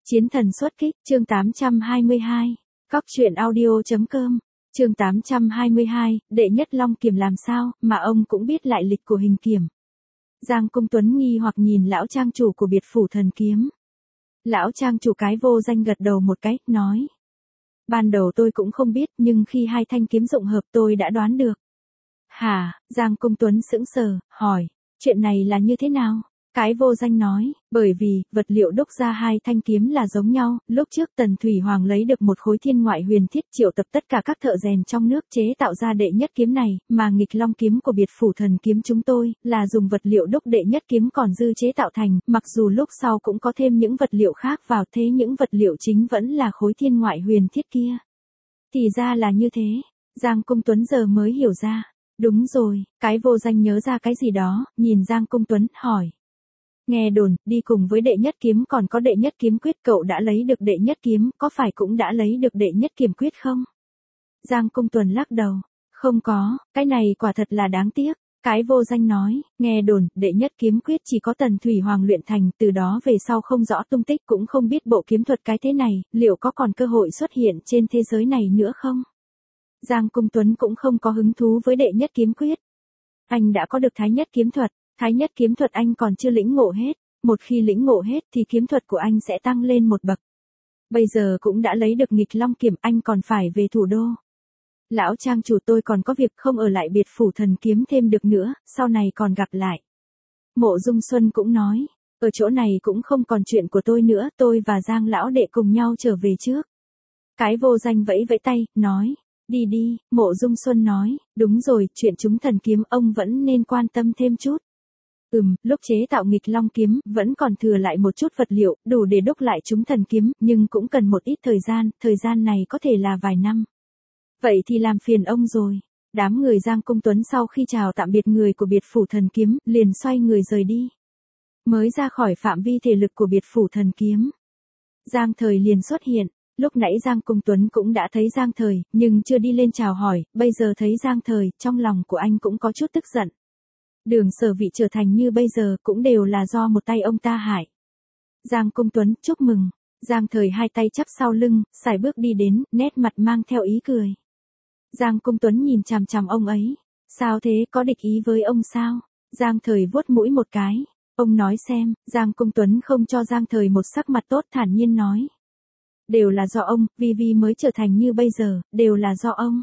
Chiến thần xuất kích, chương 822. Cóc truyện audio.com. Chương 822, đệ nhất long kiểm làm sao, mà ông cũng biết lại lịch của hình kiểm. Giang Công Tuấn nghi hoặc nhìn lão trang chủ của biệt phủ thần kiếm. Lão trang chủ cái vô danh gật đầu một cái, nói. Ban đầu tôi cũng không biết, nhưng khi hai thanh kiếm dụng hợp tôi đã đoán được. Hả, Giang Công Tuấn sững sờ, hỏi, chuyện này là như thế nào? Cái vô danh nói, bởi vì, vật liệu đúc ra hai thanh kiếm là giống nhau, lúc trước Tần Thủy Hoàng lấy được một khối thiên ngoại huyền thiết triệu tập tất cả các thợ rèn trong nước chế tạo ra đệ nhất kiếm này, mà nghịch long kiếm của biệt phủ thần kiếm chúng tôi, là dùng vật liệu đúc đệ nhất kiếm còn dư chế tạo thành, mặc dù lúc sau cũng có thêm những vật liệu khác vào thế những vật liệu chính vẫn là khối thiên ngoại huyền thiết kia. Thì ra là như thế, Giang Công Tuấn giờ mới hiểu ra. Đúng rồi, cái vô danh nhớ ra cái gì đó, nhìn Giang Công Tuấn, hỏi. Nghe đồn, đi cùng với đệ nhất kiếm còn có đệ nhất kiếm quyết, cậu đã lấy được đệ nhất kiếm, có phải cũng đã lấy được đệ nhất kiếm quyết không? Giang Công Tuấn lắc đầu, không có, cái này quả thật là đáng tiếc. Cái vô danh nói, nghe đồn, đệ nhất kiếm quyết chỉ có Tần Thủy Hoàng luyện thành, từ đó về sau không rõ tung tích, cũng không biết bộ kiếm thuật cái thế này, liệu có còn cơ hội xuất hiện trên thế giới này nữa không? Giang Công Tuấn cũng không có hứng thú với đệ nhất kiếm quyết. Anh đã có được thái nhất kiếm thuật. Thái nhất kiếm thuật anh còn chưa lĩnh ngộ hết, một khi lĩnh ngộ hết thì kiếm thuật của anh sẽ tăng lên một bậc. Bây giờ cũng đã lấy được nghịch long kiểm, anh còn phải về thủ đô. Lão trang chủ, tôi còn có việc không ở lại biệt phủ thần kiếm thêm được nữa, sau này còn gặp lại. Mộ Dung Xuân cũng nói, ở chỗ này cũng không còn chuyện của tôi nữa, tôi và Giang lão đệ cùng nhau trở về trước. Cái vô danh vẫy vẫy tay, nói, đi đi. Mộ Dung Xuân nói, đúng rồi, chuyện chúng thần kiếm ông vẫn nên quan tâm thêm chút. Lúc chế tạo nghịch long kiếm, vẫn còn thừa lại một chút vật liệu, đủ để đúc lại chúng thần kiếm, nhưng cũng cần một ít thời gian này có thể là vài năm. Vậy thì làm phiền ông rồi. Đám người Giang Công Tuấn sau khi chào tạm biệt người của biệt phủ thần kiếm, liền xoay người rời đi. Mới ra khỏi phạm vi thể lực của biệt phủ thần kiếm, Giang Thời liền xuất hiện. Lúc nãy Giang Công Tuấn cũng đã thấy Giang Thời, nhưng chưa đi lên chào hỏi, bây giờ thấy Giang Thời, trong lòng của anh cũng có chút tức giận. Đường Sở Vị trở thành như bây giờ cũng đều là do một tay ông ta hại. Giang Công Tuấn, chúc mừng. Giang Thời hai tay chắp sau lưng, sải bước đi đến, nét mặt mang theo ý cười. Giang Công Tuấn nhìn chằm chằm ông ấy. Sao thế, có địch ý với ông sao? Giang Thời vuốt mũi một cái. Ông nói xem. Giang Công Tuấn không cho Giang Thời một sắc mặt tốt, thản nhiên nói. Đều là do ông, Vi Vi mới trở thành như bây giờ, đều là do ông.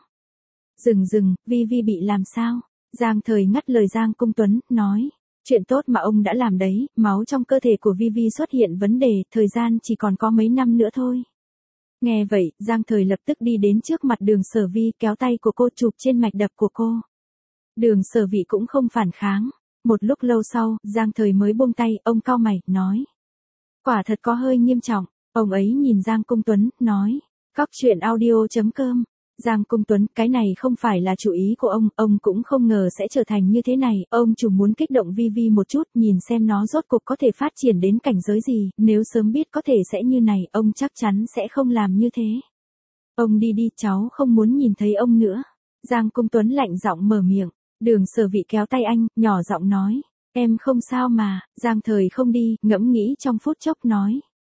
Dừng, Vi Vi bị làm sao? Giang Thời ngắt lời Giang Công Tuấn, nói, chuyện tốt mà ông đã làm đấy, máu trong cơ thể của Vi Vi xuất hiện vấn đề, thời gian chỉ còn có mấy năm nữa thôi. Nghe vậy, Giang Thời lập tức đi đến trước mặt Đường Sở Vi, kéo tay của cô chụp trên mạch đập của cô. Đường Sở Vi cũng không phản kháng. Một lúc lâu sau, Giang Thời mới buông tay, ông cau mày, nói. Quả thật có hơi nghiêm trọng. Ông ấy nhìn Giang Công Tuấn, nói, cóc truyện audio.com. Giang Công Tuấn, cái này không phải là chủ ý của ông cũng không ngờ sẽ trở thành như thế này, ông chủ muốn kích động Vi Vi một chút, nhìn xem nó rốt cuộc có thể phát triển đến cảnh giới gì, nếu sớm biết có thể sẽ như này, ông chắc chắn sẽ không làm như thế. Ông đi đi, cháu không muốn nhìn thấy ông nữa. Giang Công Tuấn lạnh giọng mở miệng, Đường Sở Vị kéo tay anh, nhỏ giọng nói, em không sao mà. Giang Thời không đi, ngẫm nghĩ trong phút chốc nói.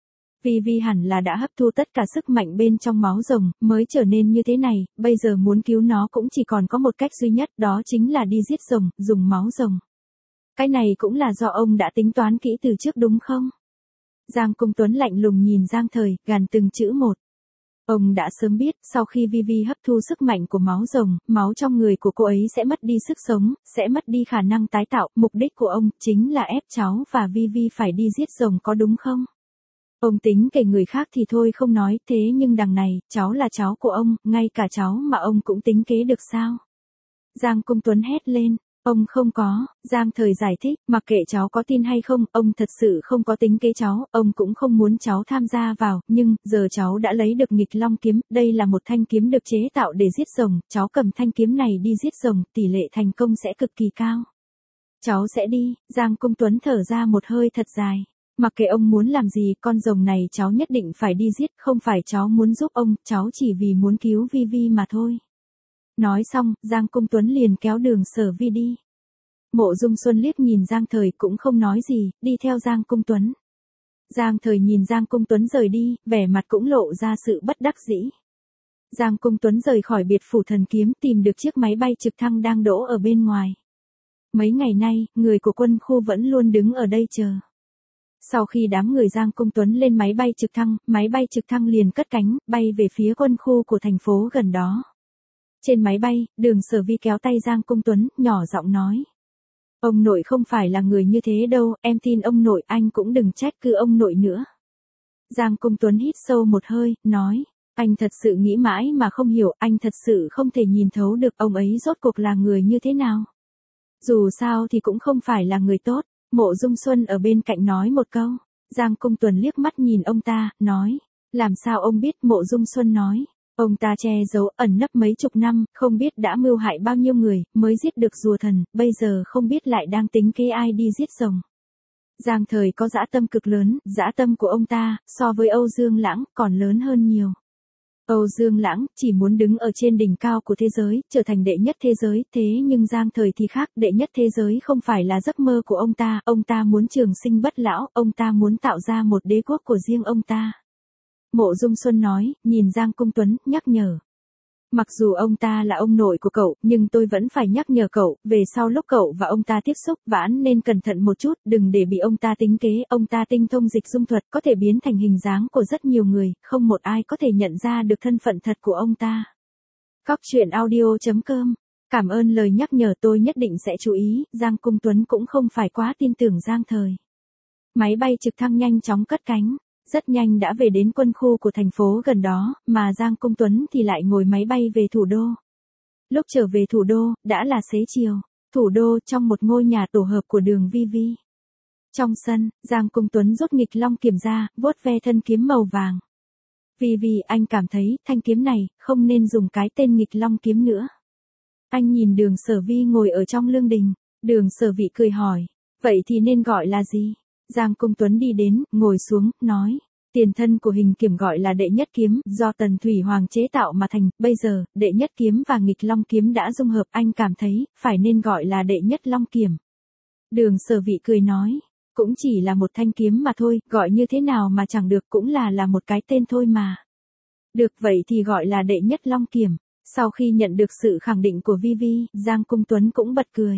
Vi Vi hẳn là đã hấp thu tất cả sức mạnh bên trong máu rồng, mới trở nên như thế này, bây giờ muốn cứu nó cũng chỉ còn có một cách duy nhất, đó chính là đi giết rồng, dùng máu rồng. Cái này cũng là do ông đã tính toán kỹ từ trước đúng không? Giang Công Tuấn lạnh lùng nhìn Giang Thời, gằn từng chữ một. Ông đã sớm biết, sau khi Vi Vi hấp thu sức mạnh của máu rồng, máu trong người của cô ấy sẽ mất đi sức sống, sẽ mất đi khả năng tái tạo, mục đích của ông chính là ép cháu và Vi Vi phải đi giết rồng, có đúng không? Ông tính kể người khác thì thôi không nói, thế nhưng đằng này, cháu là cháu của ông, ngay cả cháu mà ông cũng tính kế được sao? Giang Công Tuấn hét lên, ông không có. Giang Thời giải thích, mặc kệ cháu có tin hay không, ông thật sự không có tính kế cháu, ông cũng không muốn cháu tham gia vào, nhưng, giờ cháu đã lấy được nghịch long kiếm, đây là một thanh kiếm được chế tạo để giết rồng, cháu cầm thanh kiếm này đi giết rồng, tỷ lệ thành công sẽ cực kỳ cao. Cháu sẽ đi. Giang Công Tuấn thở ra một hơi thật dài. Mặc kệ ông muốn làm gì, con rồng này cháu nhất định phải đi giết, không phải cháu muốn giúp ông, cháu chỉ vì muốn cứu Vi Vi mà thôi. Nói xong, Giang Công Tuấn liền kéo Đường Sở Vi đi. Mộ Dung Xuân liếc nhìn Giang Thời cũng không nói gì, đi theo Giang Công Tuấn. Giang Thời nhìn Giang Cung Tuấn rời đi, vẻ mặt cũng lộ ra sự bất đắc dĩ. Giang Cung Tuấn rời khỏi biệt phủ thần kiếm, tìm được chiếc máy bay trực thăng đang đỗ ở bên ngoài. Mấy ngày nay, người của quân khu vẫn luôn đứng ở đây chờ. Sau khi đám người Giang Cung Tuấn lên máy bay trực thăng liền cất cánh, bay về phía quân khu của thành phố gần đó. Trên máy bay, Đường Sở Vi kéo tay Giang Cung Tuấn, nhỏ giọng nói. Ông nội không phải là người như thế đâu, em tin ông nội, anh cũng đừng trách cứ ông nội nữa. Giang Cung Tuấn hít sâu một hơi, nói. Anh thật sự nghĩ mãi mà không hiểu, anh thật sự không thể nhìn thấu được ông ấy rốt cuộc là người như thế nào. Dù sao thì cũng không phải là người tốt. Mộ Dung Xuân ở bên cạnh nói một câu. Giang Cung Tuấn liếc mắt nhìn ông ta, nói. Làm sao ông biết? Mộ Dung Xuân nói. Ông ta che giấu ẩn nấp mấy chục năm, không biết đã mưu hại bao nhiêu người, mới giết được rùa thần, bây giờ không biết lại đang tính kế ai đi giết rồng. Giang Thời có dã tâm cực lớn, dã tâm của ông ta, so với Âu Dương Lãng, còn lớn hơn nhiều. Âu Dương Lãng chỉ muốn đứng ở trên đỉnh cao của thế giới, trở thành đệ nhất thế giới, thế nhưng Giang Thời thì khác, đệ nhất thế giới không phải là giấc mơ của ông ta muốn trường sinh bất lão, ông ta muốn tạo ra một đế quốc của riêng ông ta. Mộ Dung Xuân nói, nhìn Giang Cung Tuấn, nhắc nhở. Mặc dù ông ta là ông nội của cậu, nhưng tôi vẫn phải nhắc nhở cậu, về sau lúc cậu và ông ta tiếp xúc, vẫn nên cẩn thận một chút, đừng để bị ông ta tính kế, ông ta tinh thông dịch dung thuật, có thể biến thành hình dáng của rất nhiều người, không một ai có thể nhận ra được thân phận thật của ông ta. Cóc truyện audio.com. Cảm ơn lời nhắc nhở, tôi nhất định sẽ chú ý. Giang Cung Tuấn cũng không phải quá tin tưởng Giang Thời. Máy bay trực thăng nhanh chóng cất cánh. Rất nhanh đã về đến quân khu của thành phố gần đó, mà Giang Cung Tuấn thì lại ngồi máy bay về thủ đô. Lúc trở về thủ đô, đã là xế chiều. Thủ đô trong một ngôi nhà tổ hợp của Đường Vi Vi. Trong sân, Giang Cung Tuấn rút nghịch long kiếm ra, vuốt ve thân kiếm màu vàng. Vi Vi, anh cảm thấy thanh kiếm này không nên dùng cái tên nghịch long kiếm nữa. Anh nhìn Đường Sở Vi ngồi ở trong lương đình. Đường Sở Vi cười hỏi, vậy thì nên gọi là gì? Giang Cung Tuấn đi đến, ngồi xuống, nói. Tiền thân của hình kiếm gọi là đệ nhất kiếm, do Tần Thủy Hoàng chế tạo mà thành, bây giờ, đệ nhất kiếm và nghịch long kiếm đã dung hợp, anh cảm thấy, phải nên gọi là đệ nhất long kiếm. Đường Sở Vi cười nói, cũng chỉ là một thanh kiếm mà thôi, gọi như thế nào mà chẳng được, cũng là một cái tên thôi mà. Được, vậy thì gọi là đệ nhất long kiếm. Sau khi nhận được sự khẳng định của Vi Vi, Giang Cung Tuấn cũng bật cười.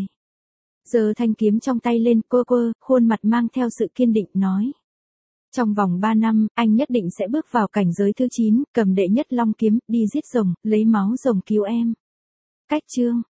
Giơ thanh kiếm trong tay lên, khuôn mặt mang theo sự kiên định, nói. Trong vòng 3 năm, anh nhất định sẽ bước vào cảnh giới thứ 9, cầm đệ nhất long kiếm, đi giết rồng, lấy máu rồng cứu em. Cách chương.